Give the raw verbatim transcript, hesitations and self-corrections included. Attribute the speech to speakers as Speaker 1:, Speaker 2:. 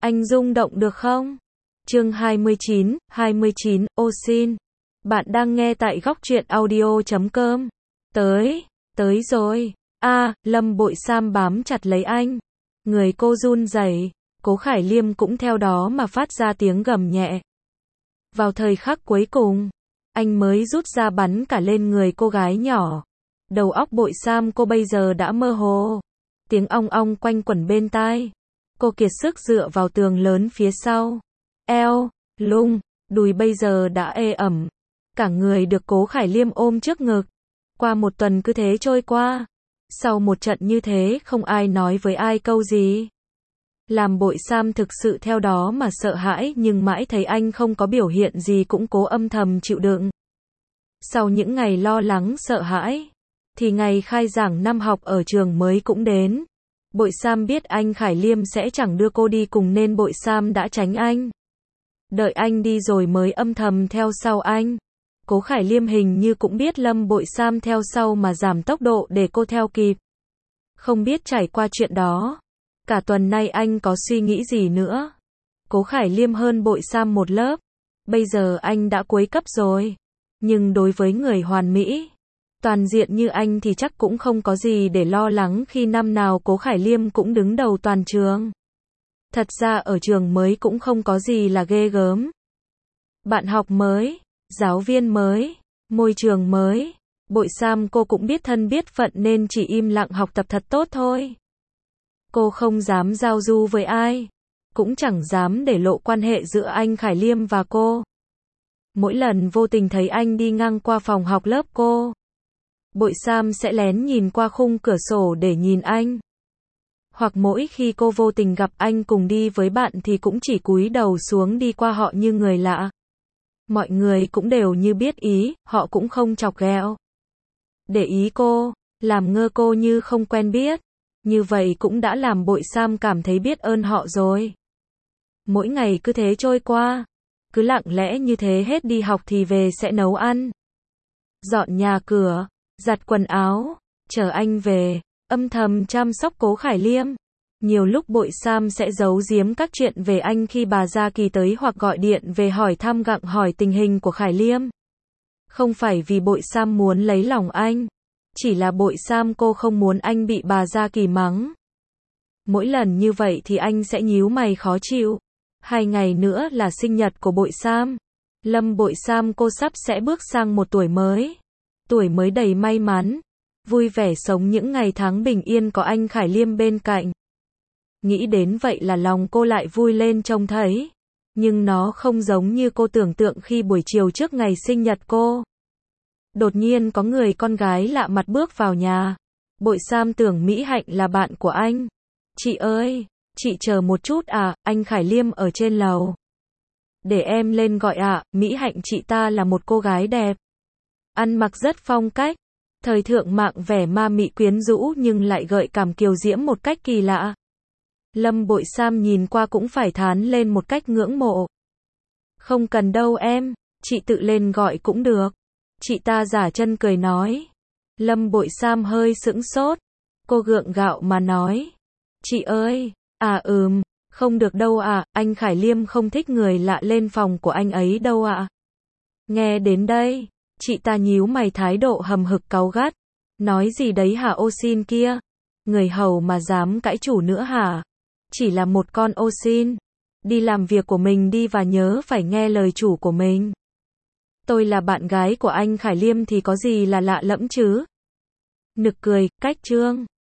Speaker 1: Anh rung động được không? Chương hai mươi chín, hai mươi chín, ô xin. Bạn đang nghe tại góc truyện audio chấm com. Tới, tới rồi. A, Lâm Bội Sam bám chặt lấy anh. Người cô run rẩy, Cố Khải Liêm cũng theo đó mà phát ra tiếng gầm nhẹ. Vào thời khắc cuối cùng, anh mới rút ra bắn cả lên người cô gái nhỏ. Đầu óc Bội Sam cô bây giờ đã mơ hồ. Tiếng ong ong quanh quẩn bên tai. Cô kiệt sức dựa vào tường lớn phía sau. Eo, lung, đùi bây giờ đã ê ẩm. Cả người được Cố Khải Liêm ôm trước ngực. Qua một tuần cứ thế trôi qua. Sau một trận như thế không ai nói với ai câu gì. Làm Bội Sam thực sự theo đó mà sợ hãi, nhưng mãi thấy anh không có biểu hiện gì cũng cố âm thầm chịu đựng. Sau những ngày lo lắng sợ hãi, thì ngày khai giảng năm học ở trường mới cũng đến. Bội Sam biết anh Khải Liêm sẽ chẳng đưa cô đi cùng nên Bội Sam đã tránh anh. Đợi anh đi rồi mới âm thầm theo sau anh. Cố Khải Liêm hình như cũng biết Lâm Bội Sam theo sau mà giảm tốc độ để cô theo kịp. Không biết trải qua chuyện đó, cả tuần nay anh có suy nghĩ gì nữa. Cố Khải Liêm hơn Bội Sam một lớp. Bây giờ anh đã cuối cấp rồi. Nhưng đối với người hoàn mỹ, toàn diện như anh thì chắc cũng không có gì để lo lắng khi năm nào Cố Khải Liêm cũng đứng đầu toàn trường. Thật ra ở trường mới cũng không có gì là ghê gớm. Bạn học mới, giáo viên mới, môi trường mới. Bội Sam cô cũng biết thân biết phận nên chỉ im lặng học tập thật tốt thôi. Cô không dám giao du với ai, cũng chẳng dám để lộ quan hệ giữa anh Khải Liêm và cô. Mỗi lần vô tình thấy anh đi ngang qua phòng học lớp cô, Bội Sam sẽ lén nhìn qua khung cửa sổ để nhìn anh. Hoặc mỗi khi cô vô tình gặp anh cùng đi với bạn thì cũng chỉ cúi đầu xuống đi qua họ như người lạ. Mọi người cũng đều như biết ý, họ cũng không chọc ghẹo. Để ý cô, làm ngơ cô như không quen biết. Như vậy cũng đã làm Bội Sam cảm thấy biết ơn họ rồi. Mỗi ngày cứ thế trôi qua. Cứ lặng lẽ như thế hết đi học thì về sẽ nấu ăn, dọn nhà cửa, giặt quần áo, chờ anh về, âm thầm chăm sóc Cố Khải Liêm. Nhiều lúc Bội Sam sẽ giấu giếm các chuyện về anh khi bà Gia Kỳ tới hoặc gọi điện về hỏi thăm gặng hỏi tình hình của Khải Liêm. Không phải vì Bội Sam muốn lấy lòng anh, chỉ là Bội Sam cô không muốn anh bị bà Gia Kỳ mắng. Mỗi lần như vậy thì anh sẽ nhíu mày khó chịu. Hai ngày nữa là sinh nhật của Bội Sam. Lâm Bội Sam cô sắp sẽ bước sang một tuổi mới. Tuổi mới đầy may mắn. Vui vẻ sống những ngày tháng bình yên có anh Khải Liêm bên cạnh. Nghĩ đến vậy là lòng cô lại vui lên trông thấy. Nhưng nó không giống như cô tưởng tượng khi buổi chiều trước ngày sinh nhật cô. Đột nhiên có người con gái lạ mặt bước vào nhà. Bội Sam tưởng Mỹ Hạnh là bạn của anh. Chị ơi, chị chờ một chút à, anh Khải Liêm ở trên lầu. Để em lên gọi ạ, à, Mỹ Hạnh chị ta là một cô gái đẹp. Ăn mặc rất phong cách. Thời thượng mạng vẻ ma mị quyến rũ nhưng lại gợi cảm kiều diễm một cách kỳ lạ. Lâm Bội Sam nhìn qua cũng phải thán lên một cách ngưỡng mộ. Không cần đâu em, chị tự lên gọi cũng được. Chị ta giả chân cười nói. Lâm Bội Sam hơi sững sốt. Cô gượng gạo mà nói. Chị ơi, à ừm, không được đâu ạ, à, anh Khải Liêm không thích người lạ lên phòng của anh ấy đâu ạ. À. Nghe đến đây, chị ta nhíu mày thái độ hầm hực cáu gắt. Nói gì đấy hả ô xin kia? Người hầu mà dám cãi chủ nữa hả? Chỉ là một con ô xin. Đi làm việc của mình đi và nhớ phải nghe lời chủ của mình. Tôi là bạn gái của anh Khải Liêm thì có gì là lạ lẫm chứ? Nực cười, cách chương.